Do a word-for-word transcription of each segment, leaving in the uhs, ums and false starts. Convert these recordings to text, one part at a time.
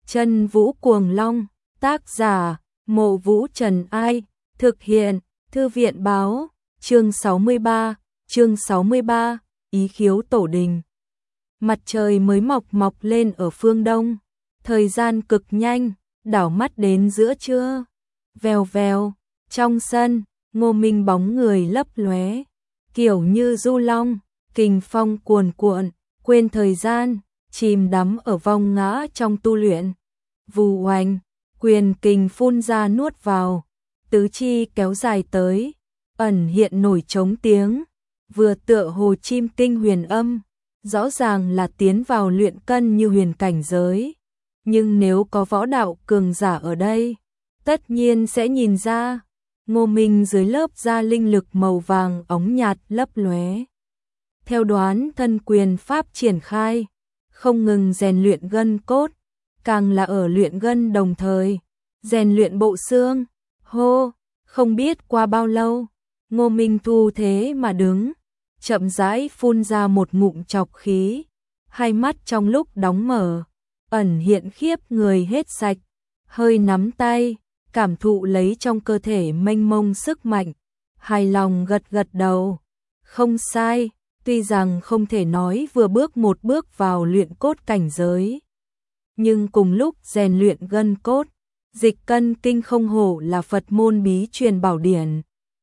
Chân Vũ Cuồng Long, tác giả, Mộ Vũ Trần Ai, thực hiện, Thư viện Báo, chương sáu mươi ba, chương sáu mươi ba, ý khiếu tổ đình. Mặt trời mới mọc mọc lên ở phương đông, thời gian cực nhanh, đảo mắt đến giữa trưa. Vèo vèo, trong sân, Ngô Minh bóng người lấp lóe, kiểu như du long, kình phong cuồn cuộn, quên thời gian, chìm đắm ở vong ngã trong tu luyện. Vù oanh, quyền kình phun ra nuốt vào, tứ chi kéo dài tới, ẩn hiện nổi trống tiếng, vừa tựa hồ chim kinh huyền âm, rõ ràng là tiến vào luyện cân như huyền cảnh giới. Nhưng nếu có võ đạo cường giả ở đây, tất nhiên sẽ nhìn ra, Ngô Minh dưới lớp da linh lực màu vàng óng nhạt lấp lóe. Theo đoán thân quyền pháp triển khai, không ngừng rèn luyện gân cốt, càng là ở luyện gân đồng thời, rèn luyện bộ xương. Hô, không biết qua bao lâu, Ngô Minh thu thế mà đứng, chậm rãi phun ra một ngụm trọc khí, hai mắt trong lúc đóng mở, ẩn hiện khiếp người hết sạch, hơi nắm tay, cảm thụ lấy trong cơ thể mênh mông sức mạnh, hài lòng gật gật đầu. Không sai, tuy rằng không thể nói vừa bước một bước vào luyện cốt cảnh giới, nhưng cùng lúc rèn luyện gân cốt, dịch cân kinh không hổ là Phật môn bí truyền bảo điển.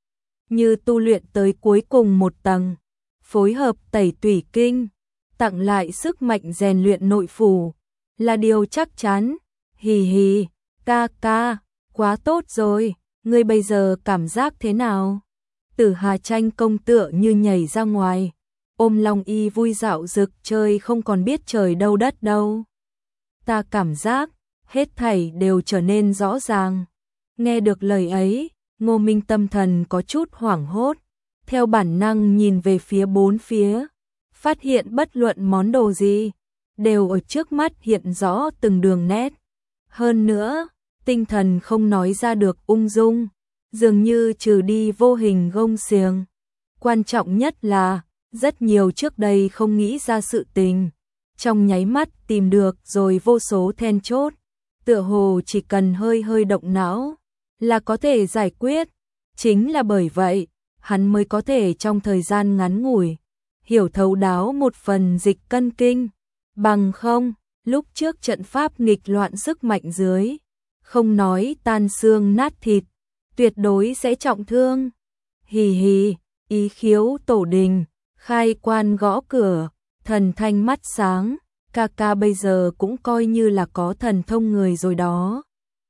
Như tu luyện tới cuối cùng một tầng, phối hợp tẩy tủy kinh, tặng lại sức mạnh rèn luyện nội phủ, là điều chắc chắn. Hì hì, ca ca, quá tốt rồi, ngươi bây giờ cảm giác thế nào? Tử Hà Tranh công tựa như nhảy ra ngoài, ôm Long Y vui dạo rực chơi không còn biết trời đâu đất đâu. Ta cảm giác, hết thảy đều trở nên rõ ràng. Nghe được lời ấy, Ngô Minh tâm thần có chút hoảng hốt, theo bản năng nhìn về phía bốn phía, phát hiện bất luận món đồ gì, đều ở trước mắt hiện rõ từng đường nét. Hơn nữa, tinh thần không nói ra được ung dung, dường như trừ đi vô hình gông xiềng. Quan trọng nhất là, rất nhiều trước đây không nghĩ ra sự tình, trong nháy mắt tìm được rồi vô số then chốt, tựa hồ chỉ cần hơi hơi động não là có thể giải quyết. Chính là bởi vậy, hắn mới có thể trong thời gian ngắn ngủi hiểu thấu đáo một phần dịch cân kinh, bằng không, lúc trước trận pháp nghịch loạn sức mạnh dưới, không nói tan xương nát thịt, tuyệt đối sẽ trọng thương. Hì hì, ý khiếu tổ đình, khai quan gõ cửa, thần thanh mắt sáng, ca ca bây giờ cũng coi như là có thần thông người rồi đó.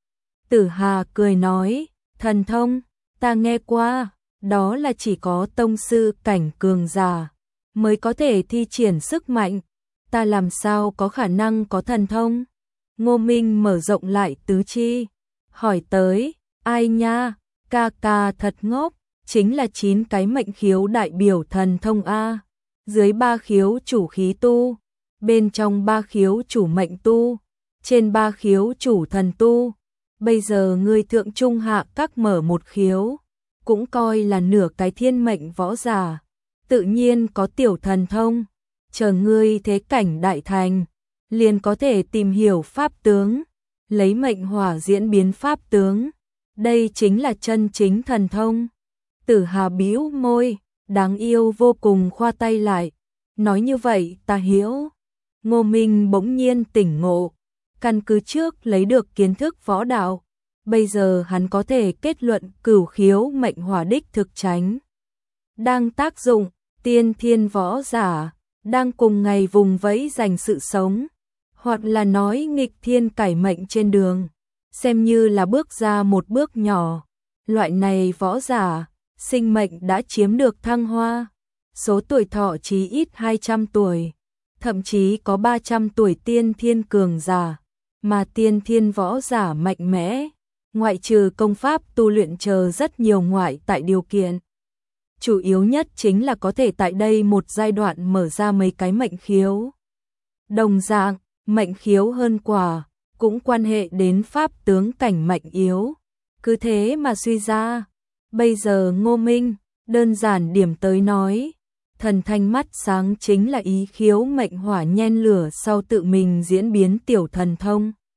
Tử Hà cười nói, thần thông, ta nghe qua, đó là chỉ có tông sư cảnh cường giả mới có thể thi triển sức mạnh, ta làm sao có khả năng có thần thông? Ngô Minh mở rộng lại tứ chi, hỏi tới, ai nha, ca ca thật ngốc, chính là chín cái mệnh khiếu đại biểu thần thông A, dưới ba khiếu chủ khí tu, bên trong ba khiếu chủ mệnh tu, trên ba khiếu chủ thần tu. Bây giờ ngươi thượng trung hạ các mở một khiếu, cũng coi là nửa cái thiên mệnh võ giả, tự nhiên có tiểu thần thông, chờ ngươi thế cảnh đại thành, liền có thể tìm hiểu pháp tướng, lấy mệnh hỏa diễn biến pháp tướng, đây chính là chân chính thần thông. Tử Hà bĩu môi, đáng yêu vô cùng khoa tay lại, nói như vậy ta hiểu. Ngô Minh bỗng nhiên tỉnh ngộ, căn cứ trước lấy được kiến thức võ đạo, bây giờ hắn có thể kết luận cửu khiếu mệnh hỏa đích thực tránh đang tác dụng. Tiên thiên võ giả đang cùng ngày vùng vẫy giành sự sống, hoặc là nói nghịch thiên cải mệnh trên đường, xem như là bước ra một bước nhỏ. Loại này võ giả, sinh mệnh đã chiếm được thăng hoa, số tuổi thọ chí ít hai trăm tuổi, thậm chí có ba trăm tuổi tiên thiên cường giả, mà tiên thiên võ giả mạnh mẽ, ngoại trừ công pháp tu luyện chờ rất nhiều ngoại tại điều kiện. Chủ yếu nhất chính là có thể tại đây một giai đoạn mở ra mấy cái mệnh khiếu. Đồng dạng, mệnh khiếu hơn quả, cũng quan hệ đến pháp tướng cảnh mạnh yếu. Cứ thế mà suy ra, bây giờ Ngô Minh, đơn giản điểm tới nói, thần thanh mắt sáng chính là ý khiếu mệnh hỏa nhen lửa sau tự mình diễn biến tiểu thần thông.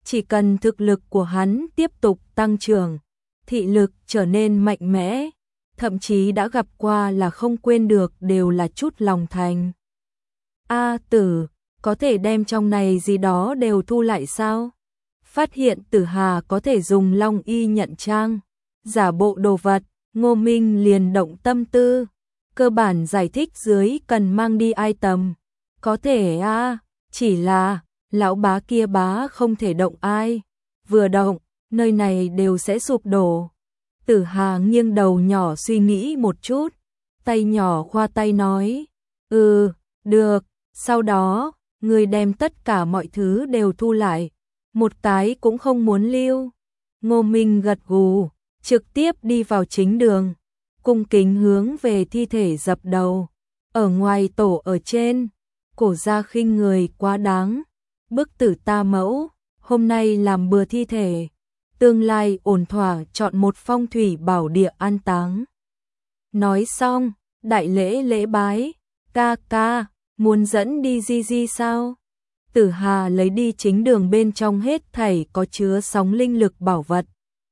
chỉ cần thực lực của hắn tiếp tục tăng trưởng, thị lực trở nên mạnh mẽ, thậm chí đã gặp qua là không quên được đều là chút lòng thành. A Tử, có thể đem trong này gì đó đều thu lại sao? Phát hiện Tử Hà có thể dùng long y nhận trang, giả bộ đồ vật, Ngô Minh liền động tâm tư. Cơ bản giải thích dưới cần mang đi item. Có thể a à, chỉ là, lão bá kia bá không thể động ai. Vừa động, nơi này đều sẽ sụp đổ. Tử Hà nghiêng đầu nhỏ suy nghĩ một chút, tay nhỏ khoa tay nói, ừ, được, sau đó, người đem tất cả mọi thứ đều thu lại, một cái cũng không muốn lưu. Ngô Minh gật gù, trực tiếp đi vào chính đường, cung kính hướng về thi thể dập đầu. Ở ngoài tổ ở trên, cổ gia khinh người quá đáng, bức tử ta mẫu, hôm nay làm bừa thi thể, tương lai ổn thỏa chọn một phong thủy bảo địa an táng. Nói xong, đại lễ lễ bái, ca ca, muốn dẫn đi di di sao? Tử Hà lấy đi chính đường bên trong hết thảy có chứa sóng linh lực bảo vật.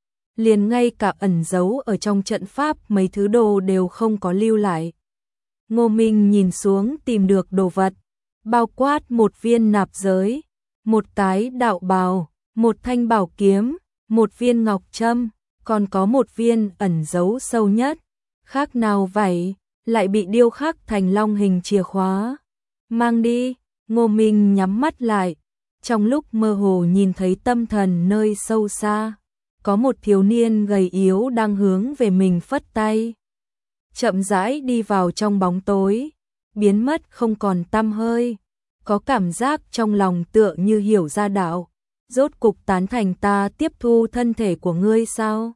Liền ngay cả ẩn giấu ở trong trận pháp mấy thứ đồ đều không có lưu lại. Ngô Minh nhìn xuống tìm được đồ vật, bao quát một viên nạp giới, một cái đạo bào, một thanh bảo kiếm, một viên ngọc trâm, còn có một viên ẩn giấu sâu nhất. Khác nào vậy, lại bị điêu khắc thành long hình chìa khóa. Mang đi, Ngô Minh nhắm mắt lại, trong lúc mơ hồ nhìn thấy tâm thần nơi sâu xa. Có một thiếu niên gầy yếu đang hướng về mình phất tay. Chậm rãi đi vào trong bóng tối, biến mất không còn tăm hơi. Có cảm giác trong lòng tựa như hiểu ra đạo. Rốt cục tán thành ta tiếp thu thân thể của ngươi sao?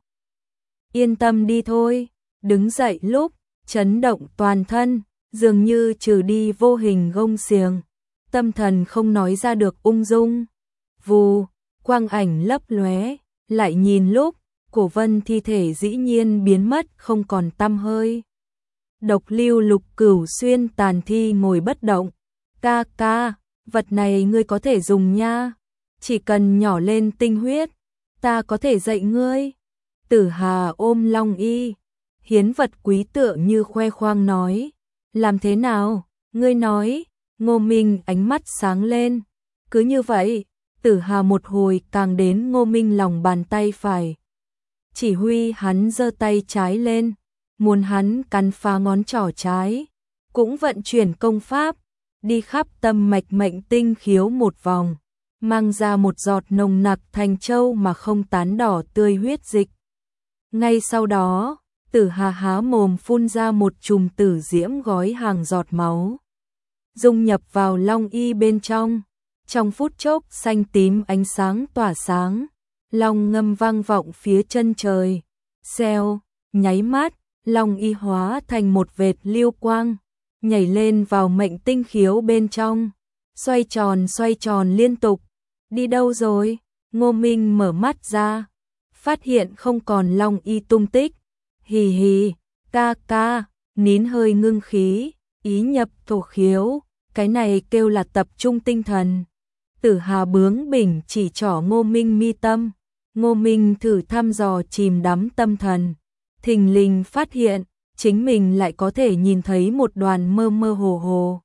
Yên tâm đi thôi. Đứng dậy lúc, chấn động toàn thân, dường như trừ đi vô hình gông xiềng. Tâm thần không nói ra được ung dung. Vù, quang ảnh lấp lóe. Lại nhìn lúc, cổ vân thi thể dĩ nhiên biến mất không còn tăm hơi. Độc lưu lục cửu xuyên tàn thi ngồi bất động. Ca ca, vật này ngươi có thể dùng nha. Chỉ cần nhỏ lên tinh huyết, ta có thể dạy ngươi. Tử Hà ôm long y, hiến vật quý tựa như khoe khoang nói. Làm thế nào, ngươi nói. Ngô Minh ánh mắt sáng lên. Cứ như vậy. Tử Hà một hồi càng đến Ngô Minh lòng bàn tay phải. Chỉ huy hắn giơ tay trái lên, muốn hắn cắn phá ngón trỏ trái, cũng vận chuyển công pháp, đi khắp tâm mạch mệnh tinh khiếu một vòng, mang ra một giọt nồng nặc thành châu mà không tán đỏ tươi huyết dịch. Ngay sau đó, Tử Hà há mồm phun ra một chùm tử diễm gói hàng giọt máu, dung nhập vào long y bên trong. Trong phút chốc xanh tím ánh sáng tỏa sáng, long ngâm vang vọng phía chân trời. Xèo, nháy mắt, long y hóa thành một vệt lưu quang, nhảy lên vào mệnh tinh khiếu bên trong, xoay tròn xoay tròn liên tục. Đi đâu rồi? Ngô Minh mở mắt ra, phát hiện không còn long y tung tích. Hì hì, ca ca, nín hơi ngưng khí, ý nhập thổ khiếu, cái này kêu là tập trung tinh thần. Tử Hà bướng bỉnh chỉ trỏ Ngô Minh mi tâm. Ngô Minh thử thăm dò chìm đắm tâm thần, thình lình phát hiện chính mình lại có thể nhìn thấy một đoàn mơ mơ hồ hồ.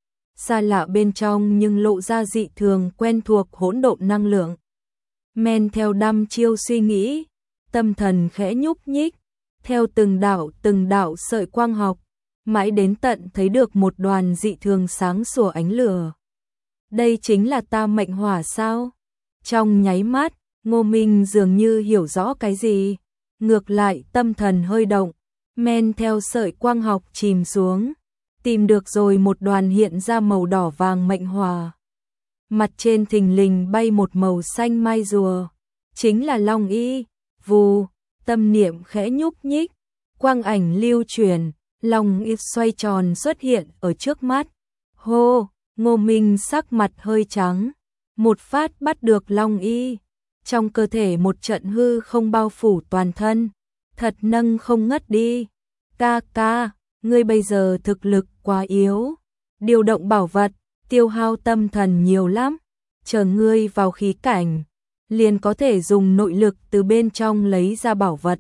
Xa lạ bên trong nhưng lộ ra dị thường quen thuộc hỗn độn năng lượng. Men theo đăm chiêu suy nghĩ, tâm thần khẽ nhúc nhích, theo từng đạo từng đạo sợi quang học, mãi đến tận thấy được một đoàn dị thường sáng sủa ánh lửa. Đây chính là ta mệnh hỏa sao? Trong nháy mắt, Ngô Minh dường như hiểu rõ cái gì. Ngược lại tâm thần hơi động, men theo sợi quang học chìm xuống, tìm được rồi một đoàn hiện ra màu đỏ vàng mệnh hỏa. Mặt trên thình lình bay một màu xanh mai rùa, chính là long y. Vù, tâm niệm khẽ nhúc nhích, quang ảnh lưu chuyển, long y xoay tròn xuất hiện ở trước mắt. Hô! Ngô Minh sắc mặt hơi trắng, một phát bắt được long y, trong cơ thể một trận hư không bao phủ toàn thân, thật nâng không ngất đi. Ca ca, ngươi bây giờ thực lực quá yếu, điều động bảo vật, tiêu hao tâm thần nhiều lắm, chờ ngươi vào khí cảnh, liền có thể dùng nội lực từ bên trong lấy ra bảo vật.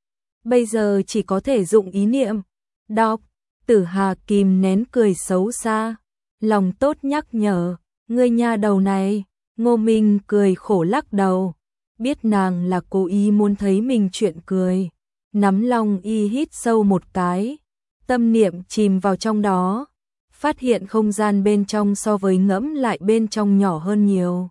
Bây giờ chỉ có thể dụng ý niệm. Đọc, Tử Hà kìm nén cười xấu xa, lòng tốt nhắc nhở, ngươi nha đầu này. Ngô Minh cười khổ lắc đầu, biết nàng là cố ý muốn thấy mình chuyện cười. Nắm Long Y hít sâu một cái, tâm niệm chìm vào trong đó, phát hiện không gian bên trong so với ngẫm lại bên trong nhỏ hơn nhiều.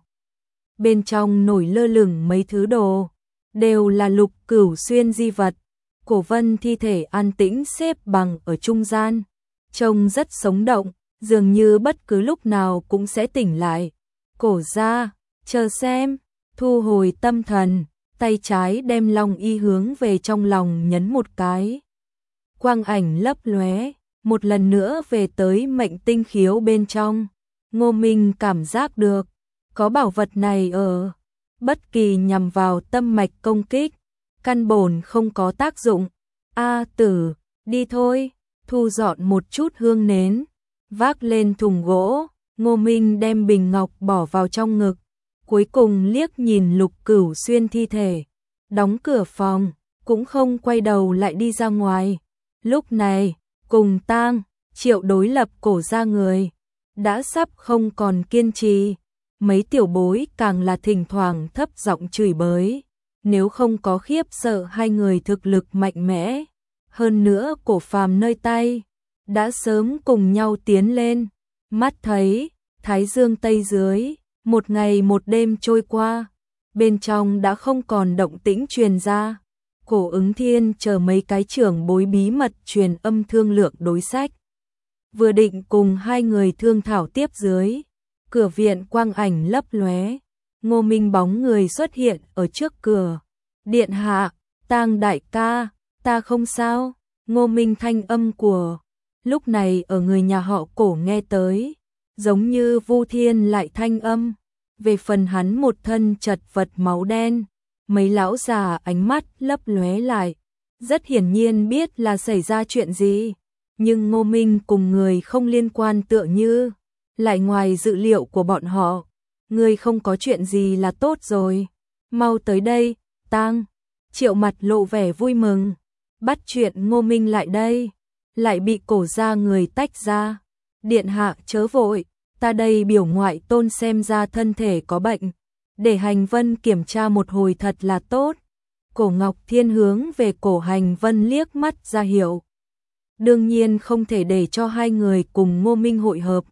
Bên trong nổi lơ lửng mấy thứ đồ, đều là Lục Cửu Xuyên di vật. Cổ Vân thi thể an tĩnh xếp bằng ở trung gian, trông rất sống động, dường như bất cứ lúc nào cũng sẽ tỉnh lại. Cổ gia, chờ xem, thu hồi tâm thần, tay trái đem Long Y hướng về trong lòng nhấn một cái. Quang ảnh lấp lóe, một lần nữa về tới mệnh tinh khiếu bên trong. Ngô Minh cảm giác được, có bảo vật này ở, bất kỳ nhằm vào tâm mạch công kích, căn bổn không có tác dụng. A Tử, đi thôi, thu dọn một chút hương nến, vác lên thùng gỗ. Ngô Minh đem bình ngọc bỏ vào trong ngực, cuối cùng liếc nhìn Lục Cửu Xuyên thi thể, đóng cửa phòng, cũng không quay đầu lại đi ra ngoài. Lúc này, cùng Tang, Triệu đối lập cổ ra người, đã sắp không còn kiên trì, mấy tiểu bối càng là thỉnh thoảng thấp giọng chửi bới, nếu không có khiếp sợ hai người thực lực mạnh mẽ, hơn nữa Cổ Phàm nơi tay, đã sớm cùng nhau tiến lên. Mắt thấy, thái dương tây dưới, một ngày một đêm trôi qua, bên trong đã không còn động tĩnh truyền ra. Cổ Ứng Thiên chờ mấy cái trưởng bối bí mật truyền âm thương lượng đối sách. Vừa định cùng hai người thương thảo tiếp dưới, cửa viện quang ảnh lấp lóe, Ngô Minh bóng người xuất hiện ở trước cửa. Điện hạ, Tang đại ca, ta không sao. Ngô Minh thanh âm của lúc này ở người nhà họ Cổ nghe tới, giống như Vu Thiên lại thanh âm. Về phần hắn một thân chật vật máu đen, mấy lão già ánh mắt lấp lóe lại, rất hiển nhiên biết là xảy ra chuyện gì, nhưng Ngô Minh cùng người không liên quan tựa như lại ngoài dự liệu của bọn họ. Người không có chuyện gì là tốt rồi, mau tới đây. Tang, Triệu mặt lộ vẻ vui mừng, bắt chuyện Ngô Minh lại đây, lại bị Cổ gia người tách ra. Điện hạ chớ vội, ta đây biểu ngoại tôn xem ra thân thể có bệnh, để Hành Vân kiểm tra một hồi thật là tốt. Cổ Ngọc Thiên hướng về Cổ Hành Vân liếc mắt ra hiệu. Đương nhiên không thể để cho hai người cùng Ngô Minh hội hợp.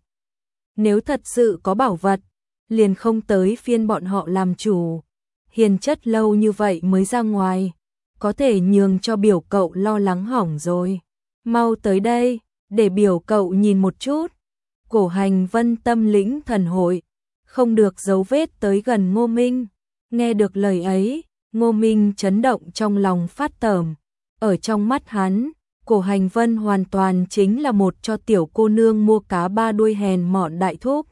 Nếu thật sự có bảo vật, liền không tới phiên bọn họ làm chủ. Hiền chất lâu như vậy mới ra ngoài, có thể nhường cho biểu cậu lo lắng hỏng rồi. Mau tới đây, để biểu cậu nhìn một chút. Cổ Hành Vân tâm lĩnh thần hội, không được giấu vết tới gần Ngô Minh. Nghe được lời ấy, Ngô Minh chấn động trong lòng phát tởm. Ở trong mắt hắn, Cổ Hành Vân hoàn toàn chính là một cho tiểu cô nương mua cá ba đuôi hèn mọn đại thúc.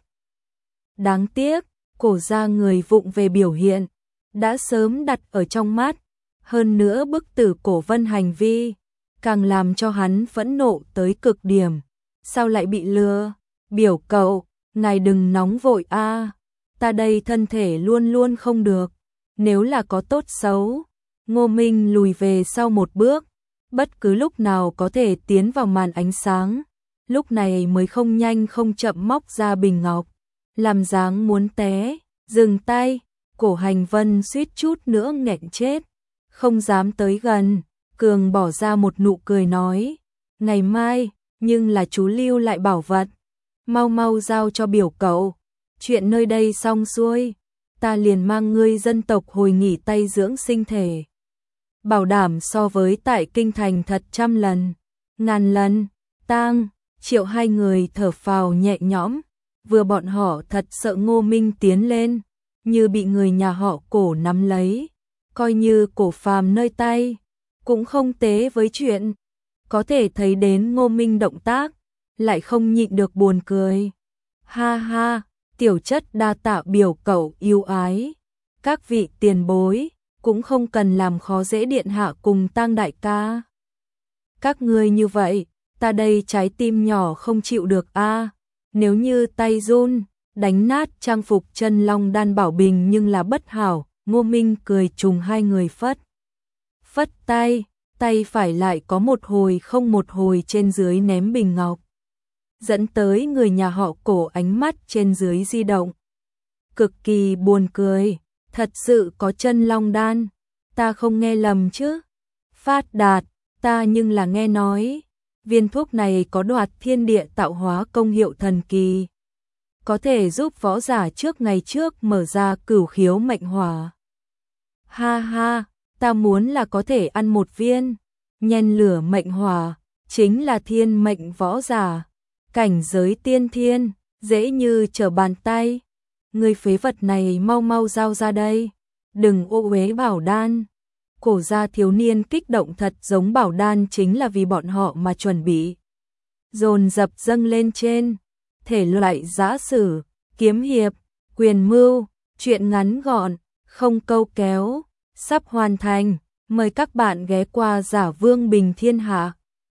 Đáng tiếc, Cổ gia người vụng về biểu hiện, đã sớm đặt ở trong mắt. Hơn nữa bức tử Cổ Vân hành vi, càng làm cho hắn phẫn nộ tới cực điểm. Sao lại bị lừa? Biểu cậu, ngài đừng nóng vội a, ta đây thân thể luôn luôn không được, nếu là có tốt xấu. Ngô Minh lùi về sau một bước, bất cứ lúc nào có thể tiến vào màn ánh sáng, lúc này mới không nhanh không chậm móc ra bình ngọc, làm dáng muốn té, dừng tay. Cổ Hành Vân suýt chút nữa nghẹn chết, không dám tới gần. Cường bỏ ra một nụ cười nói, ngày mai, nhưng là chú lưu lại bảo vật, mau mau giao cho biểu cậu. Chuyện nơi đây xong xuôi, ta liền mang ngươi dân tộc hồi nghỉ Tây dưỡng sinh thể. Bảo đảm so với tại kinh thành thật trăm lần, ngàn lần. Tang, Triệu hai người thở phào nhẹ nhõm, vừa bọn họ thật sợ Ngô Minh tiến lên, như bị người nhà họ Cổ nắm lấy, coi như Cổ Phàm nơi tay, cũng không tế với chuyện. Có thể thấy đến Ngô Minh động tác, lại không nhịn được buồn cười. Ha ha, tiểu chất đa tạ biểu cậu yêu ái. Các vị tiền bối, cũng không cần làm khó dễ điện hạ cùng Tang đại ca. Các ngươi như vậy, ta đây trái tim nhỏ không chịu được a. Nếu như tay run, đánh nát trang phục chân long đan bảo bình nhưng là bất hảo. Ngô Minh cười trùng hai người phất. Phất tay, tay phải lại có một hồi không một hồi trên dưới ném bình ngọc. Dẫn tới người nhà họ Cổ ánh mắt trên dưới di động. Cực kỳ buồn cười, thật sự có chân long đan, ta không nghe lầm chứ? Phát Đạt, ta nhưng là nghe nói, viên thuốc này có đoạt thiên địa tạo hóa công hiệu thần kỳ. Có thể giúp võ giả trước ngày trước mở ra cửu khiếu mệnh hỏa. Ha ha, ta muốn là có thể ăn một viên, nhen lửa mệnh hỏa, chính là thiên mệnh võ giả. Cảnh giới tiên thiên, dễ như trở bàn tay. Người phế vật này mau mau giao ra đây, đừng ô uế bảo đan. Cổ gia thiếu niên kích động thật giống bảo đan chính là vì bọn họ mà chuẩn bị. Dồn dập dâng lên trên, thể loại giã sử, kiếm hiệp, quyền mưu, truyện ngắn gọn, không câu kéo, sắp hoàn thành. Mời các bạn ghé qua Giả Vương Bình Thiên Hạ.